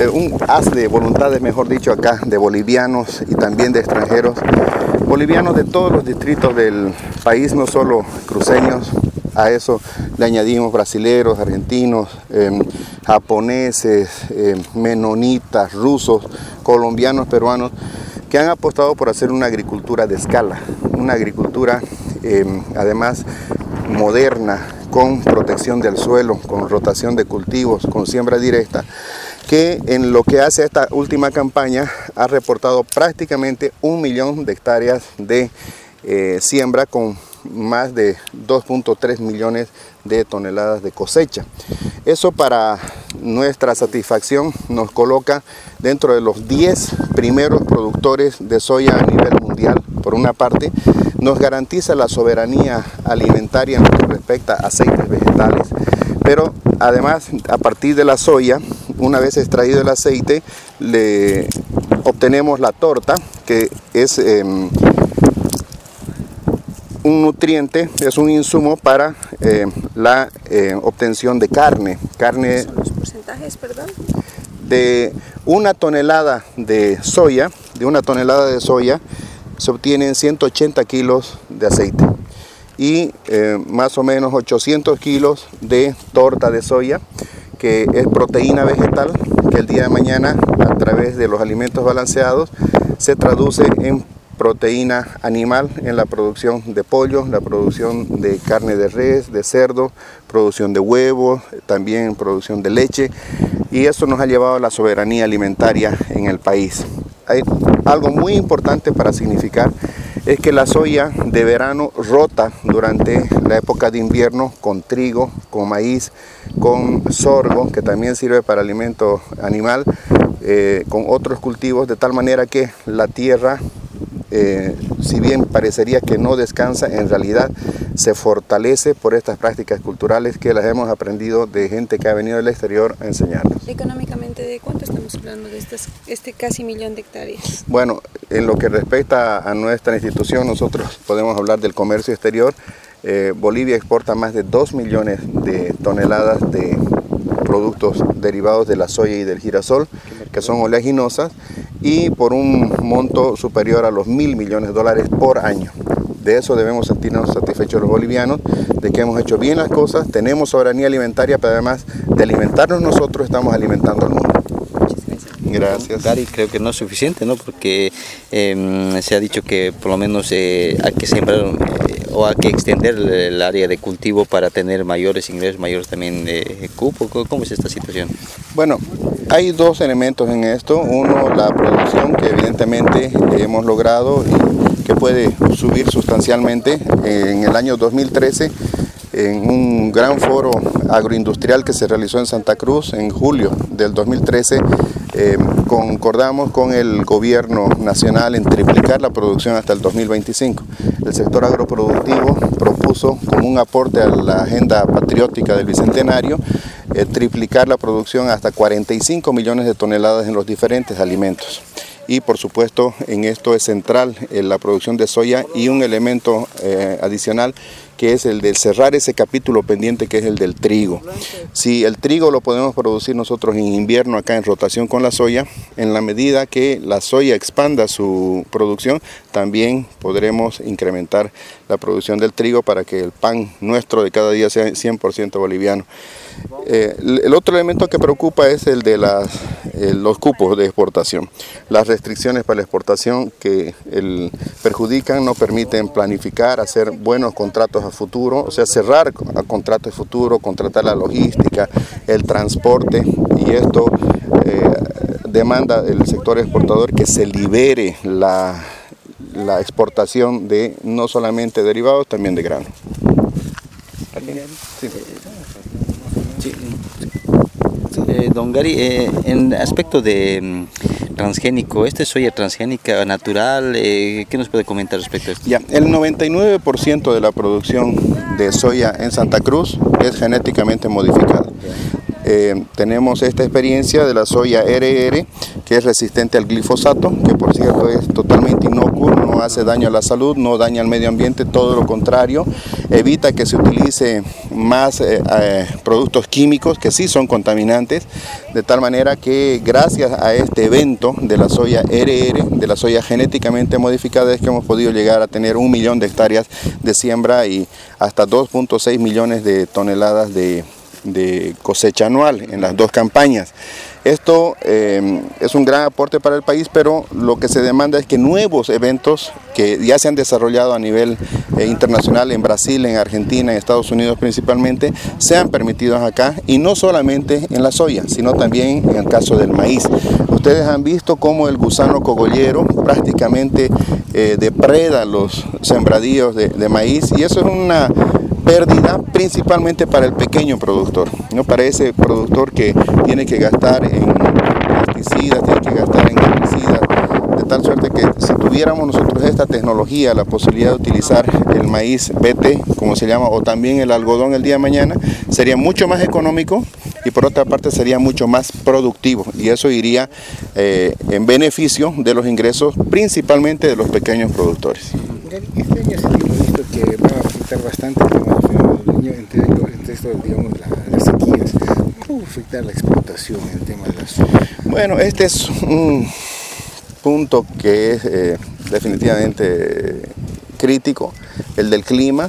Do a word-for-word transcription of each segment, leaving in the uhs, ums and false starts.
de un haz de voluntades, mejor dicho, acá, de bolivianos y también de extranjeros, bolivianos de todos los distritos del país, no solo cruceños. A eso le añadimos brasileros, argentinos, eh, japoneses, eh, menonitas, rusos, colombianos, peruanos, que han apostado por hacer una agricultura de escala, una agricultura eh, además moderna, con protección del suelo, con rotación de cultivos, con siembra directa, que en lo que hace esta última campaña ha reportado prácticamente un millón de hectáreas de eh, siembra con más de dos punto tres millones de toneladas de cosecha. Eso, para nuestra satisfacción, nos coloca dentro de los diez primeros productores de soya a nivel mundial. Por una parte, nos garantiza la soberanía alimentaria en lo que respecta a aceites vegetales, pero además, a partir de la soya, una vez extraído el aceite, le obtenemos la torta, que es eh, un nutriente, es un insumo para eh, la eh, obtención de carne. carne ¿Son los porcentajes, perdón? De una tonelada de soya, de una tonelada de soya, se obtienen ciento ochenta kilos de aceite y eh, más o menos ochocientos kilos de torta de soya, que es proteína vegetal, que el día de mañana, a través de los alimentos balanceados, se traduce en proteína animal en la producción de pollo, la producción de carne de res, de cerdo, producción de huevos, también producción de leche, y eso nos ha llevado a la soberanía alimentaria en el país. Hay algo muy importante para significar, es que la soya de verano rota durante la época de invierno con trigo, con maíz, con sorgo, que también sirve para alimento animal, eh, con otros cultivos, de tal manera que la tierra, Eh, si bien parecería que no descansa, en realidad se fortalece por estas prácticas culturales que las hemos aprendido de gente que ha venido del exterior a enseñarnos. Económicamente, ¿de cuánto estamos hablando de estas, este casi millón de hectáreas? Bueno, en lo que respecta a nuestra institución, nosotros podemos hablar del comercio exterior. Eh, Bolivia exporta más de dos millones de toneladas de productos derivados de la soya y del girasol, que son oleaginosas, y por un monto superior a los mil millones de dólares por año. De eso debemos sentirnos satisfechos los bolivianos, de que hemos hecho bien las cosas, tenemos soberanía alimentaria, pero además de alimentarnos nosotros, estamos alimentando al mundo. Gracias. Gary, creo que no es suficiente, ¿no? Porque eh, se ha dicho que por lo menos eh, hay que sembrar eh, o hay que extender el área de cultivo para tener mayores ingresos, mayores también eh, cupo. ¿Cómo es esta situación? Bueno, hay dos elementos en esto. Uno, la producción, que evidentemente hemos logrado y que puede subir sustancialmente. En el año dos mil trece, en un gran foro agroindustrial que se realizó en Santa Cruz en julio del dos mil trece, eh, concordamos con el gobierno nacional en triplicar la producción hasta el dos mil veinticinco. El sector agroproductivo propuso, como un aporte a la agenda patriótica del Bicentenario, eh, triplicar la producción hasta cuarenta y cinco millones de toneladas en los diferentes alimentos. Y por supuesto, en esto es central eh, la producción de soya, y un elemento eh, adicional, que es el de cerrar ese capítulo pendiente, que es el del trigo. Si el trigo lo podemos producir nosotros en invierno acá en rotación con la soya, en la medida que la soya expanda su producción, también podremos incrementar la producción del trigo para que el pan nuestro de cada día sea cien por ciento boliviano. Eh, el otro elemento que preocupa es el de las, eh, los cupos de exportación. Las restricciones para la exportación que el, perjudican, no permiten planificar, hacer buenos contratos a futuro, o sea, cerrar a contratos de futuro, contratar la logística, el transporte, y esto eh, demanda del sector exportador que se libere la, la exportación de no solamente derivados, también de grano. Sí. Sí. Eh, don Gary, eh, en aspecto de mm, transgénico, ¿esta es soya transgénica natural? Eh, ¿Qué nos puede comentar respecto a esto? Ya, el noventa y nueve por ciento de la producción de soya en Santa Cruz es genéticamente modificada. eh, tenemos esta experiencia de la soya R R, que es resistente al glifosato, que por cierto es totalmente inocuo, no hace daño a la salud, no daña al medio ambiente, todo lo contrario, evita que se utilice más eh, eh, productos químicos que sí son contaminantes, de tal manera que gracias a este evento de la soya R R, de la soya genéticamente modificada, es que hemos podido llegar a tener un millón de hectáreas de siembra y hasta dos punto seis millones de toneladas de, de cosecha anual en las dos campañas. Esto eh, es un gran aporte para el país, pero lo que se demanda es que nuevos eventos que ya se han desarrollado a nivel eh, internacional en Brasil, en Argentina, en Estados Unidos principalmente, sean permitidos acá, y no solamente en la soya, sino también en el caso del maíz. Ustedes han visto cómo el gusano cogollero prácticamente eh, depreda los sembradíos de, de maíz, y eso es una pérdida principalmente para el pequeño productor, ¿no? Para ese productor que tiene que gastar en pesticidas, tiene que gastar en herbicidas, de tal suerte que si tuviéramos nosotros esta tecnología, la posibilidad de utilizar el maíz B T, como se llama, o también el algodón el día de mañana, sería mucho más económico y por otra parte sería mucho más productivo, y eso iría eh, en beneficio de los ingresos principalmente de los pequeños productores. Este año se hemos visto que va a afectar bastante el tema del niño entre, entre esto, digamos, la, las sequías. ¿Cómo va a afectar la explotación en el tema de la soya? Bueno, este es un punto que es eh, definitivamente crítico, el del clima.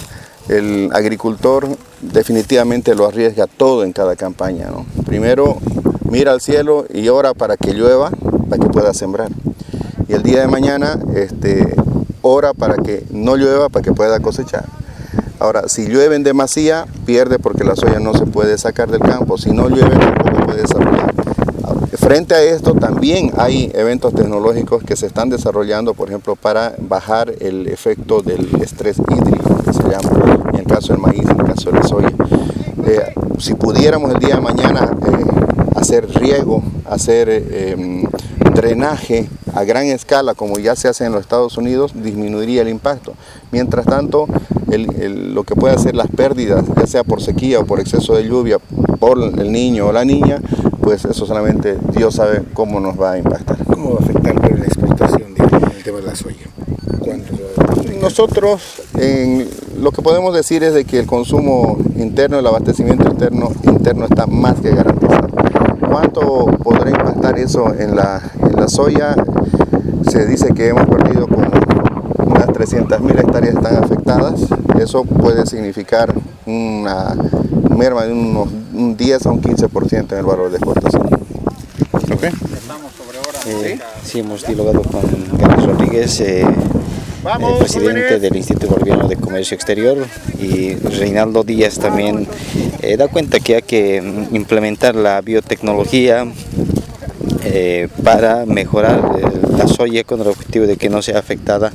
El agricultor definitivamente lo arriesga todo en cada campaña, ¿no? Primero mira al cielo y ora para que llueva, para que pueda sembrar. Y el día de mañana este, ora para que no llueva, para que pueda cosechar. Ahora, si llueve en demasía, pierde porque la soya no se puede sacar del campo. Si no llueve, tampoco puede desarrollar. Frente a esto, también hay eventos tecnológicos que se están desarrollando, por ejemplo, para bajar el efecto del estrés hídrico, que se llama, en el caso del maíz, en el caso de la soya. Eh, si pudiéramos el día de mañana eh, hacer riego, hacer eh, drenaje a gran escala, como ya se hace en los Estados Unidos, disminuiría el impacto. Mientras tanto, el, el, lo que puede hacer las pérdidas, ya sea por sequía o por exceso de lluvia, por el niño o la niña, pues eso solamente Dios sabe cómo nos va a impactar. ¿Cómo va a afectar la exportación de, en el tema de la soya? ¿Cuánto va a afectar? Nosotros en, lo que podemos decir es de que el consumo interno, el abastecimiento interno, interno está más que garantizado. ¿Cuánto podrá impactar eso en la, en la soya? Se dice que hemos perdido como unas trescientas mil hectáreas están afectadas. Eso puede significar una merma de unos un diez a un quince por ciento en el valor de exportación. ¿Okay? Eh, sí, hemos dialogado con Carlos Rodríguez, eh, el presidente del Instituto Boliviano de Comercio Exterior, y Reinaldo Díaz también eh, da cuenta que hay que implementar la biotecnología eh, para mejorar eh, la soya con el objetivo de que no sea afectada,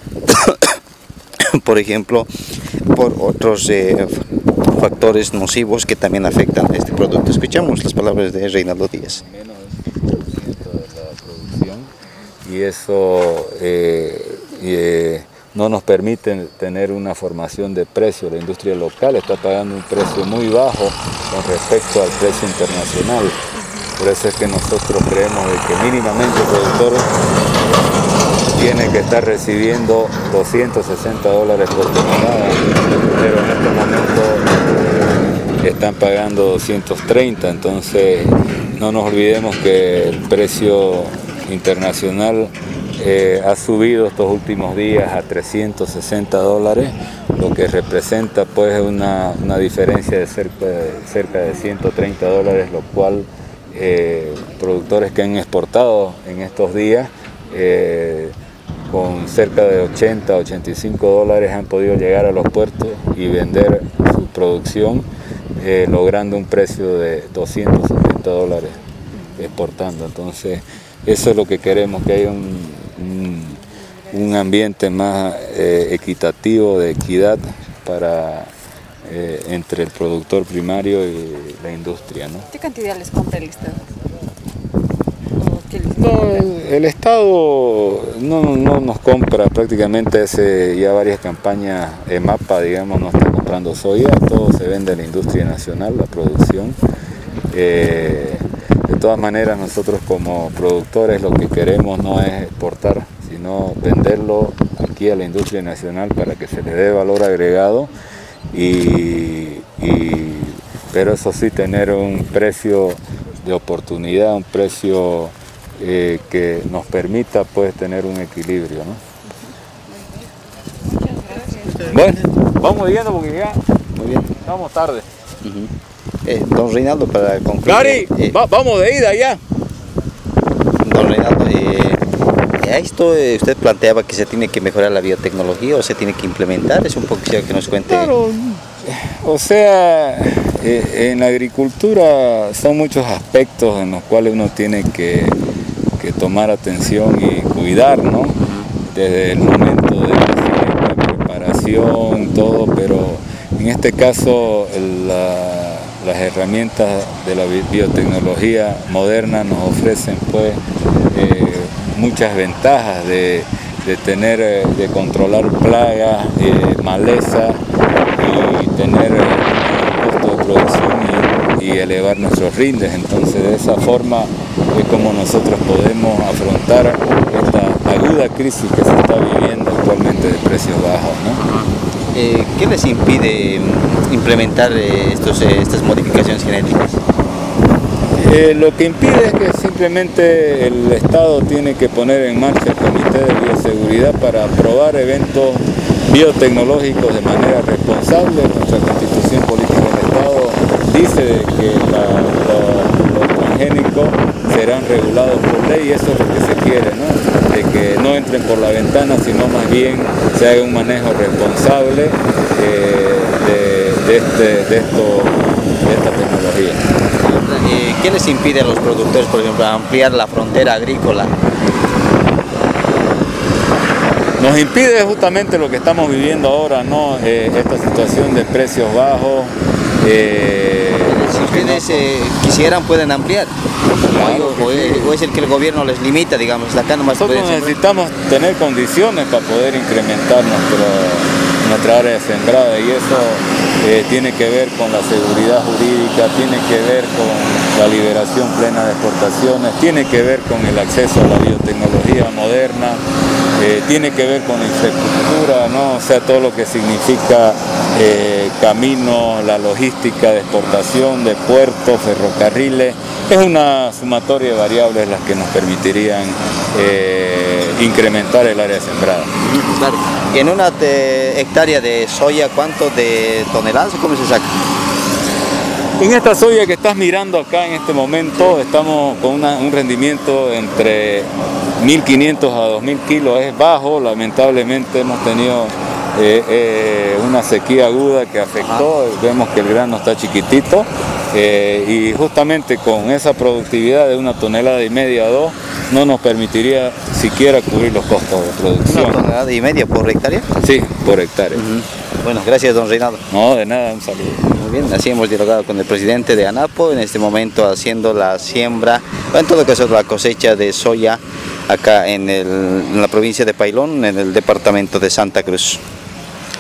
por ejemplo, por otros eh, factores nocivos que también afectan a este producto. Escuchamos las palabras de Reinaldo Díaz. Menos del cinco por ciento de la producción, y eso eh, eh, no nos permite tener una formación de precio. La industria local está pagando un precio muy bajo con respecto al precio internacional. Por eso es que nosotros creemos de que mínimamente el productor tiene que estar recibiendo doscientos sesenta dólares por tonelada, pero en este momento están pagando doscientos treinta, entonces no nos olvidemos que el precio internacional eh, ha subido estos últimos días a trescientos sesenta dólares, lo que representa pues una, una diferencia de cerca, de cerca de ciento treinta dólares, lo cual eh, productores que han exportado en estos días eh, con cerca de ochenta, ochenta y cinco dólares han podido llegar a los puertos y vender su producción eh, logrando un precio de doscientos setenta dólares exportando. Entonces eso es lo que queremos, que haya un, un, un ambiente más eh, equitativo, de equidad para eh, entre el productor primario y la industria, ¿no? ¿Qué cantidad les compra el Estado? No, el, el Estado no, no nos compra prácticamente, hace ya varias campañas. EMAPA, digamos, no está comprando soya, todo se vende a la industria nacional, la producción. Eh, de todas maneras, nosotros como productores lo que queremos no es exportar, sino venderlo aquí a la industria nacional para que se le dé valor agregado, y, y, pero eso sí, tener un precio de oportunidad, un precio eh, que nos permita pues tener un equilibrio, ¿no? Bueno, vamos viendo porque ya Muy bien. estamos tarde. Uh-huh. eh, don Reinaldo, para concluir. Gary, eh, va, vamos de ida ya. Don Reinaldo, eh, a esto eh, usted planteaba que se tiene que mejorar la biotecnología o se tiene que implementar. Es un poco quisiera que nos cuente. Claro, o sea, eh, en la agricultura son muchos aspectos en los cuales uno tiene que, que tomar atención y cuidar, ¿no? Desde el momento de la, la preparación, todo, pero en este caso la, las herramientas de la biotecnología moderna nos ofrecen pues eh, muchas ventajas de, de tener, de controlar plagas, eh, maleza, y tener un costo de producción y, y elevar nuestros rindes. Entonces de esa forma es como nosotros podemos afrontar esta aguda crisis que se está viviendo actualmente de precios bajos, ¿no? Eh, ¿Qué les impide implementar eh, estos, eh, estas modificaciones genéticas? Eh, lo que impide es que simplemente el Estado tiene que poner en marcha el Comité de Bioseguridad para aprobar eventos biotecnológicos de manera responsable. Nuestra Constitución Política del Estado dice que la, la, los transgénicos serán regulados por ley, y eso es lo que se quiere, ¿no? De que no entren por la ventana, sino más bien se haga un manejo responsable eh, de, de, este, de, esto, de esta tecnología. Eh, ¿Qué les impide a los productores, por ejemplo, ampliar la frontera agrícola? Nos impide justamente lo que estamos viviendo ahora, ¿no? Eh, esta situación de precios bajos. Eh, si ustedes eh, quisieran, pueden ampliar. Claro o, o, es, o es el que el gobierno les limita, digamos. Acá nomás nosotros necesitamos tener condiciones para poder incrementar nuestro, nuestra área sembrada, y eso eh, tiene que ver con la seguridad jurídica, tiene que ver con la liberación plena de exportaciones, tiene que ver con el acceso a la biotecnología moderna. Eh, tiene que ver con la infraestructura, ¿no? O sea, todo lo que significa eh, caminos, la logística de exportación, de puertos, ferrocarriles. Es una sumatoria de variables las que nos permitirían eh, incrementar el área sembrada. Claro. Y en una te, hectárea de soya, ¿cuánto de toneladas o cómo se saca? En esta soya que estás mirando acá en este momento, estamos con una, un rendimiento entre mil quinientos a dos mil kilos, es bajo. Lamentablemente hemos tenido eh, eh, una sequía aguda que afectó, vemos que el grano está chiquitito, eh, y justamente con esa productividad de una tonelada y media a dos, no nos permitiría siquiera cubrir los costos de producción. ¿Una tonelada y media por hectárea? Sí, por hectárea. Uh-huh. Bueno, gracias, don Reinaldo. No, de nada, un saludo. Muy bien, así hemos dialogado con el presidente de ANAPO, en este momento haciendo la siembra, en todo caso la cosecha de soya acá en, el, en la provincia de Pailón, en el departamento de Santa Cruz.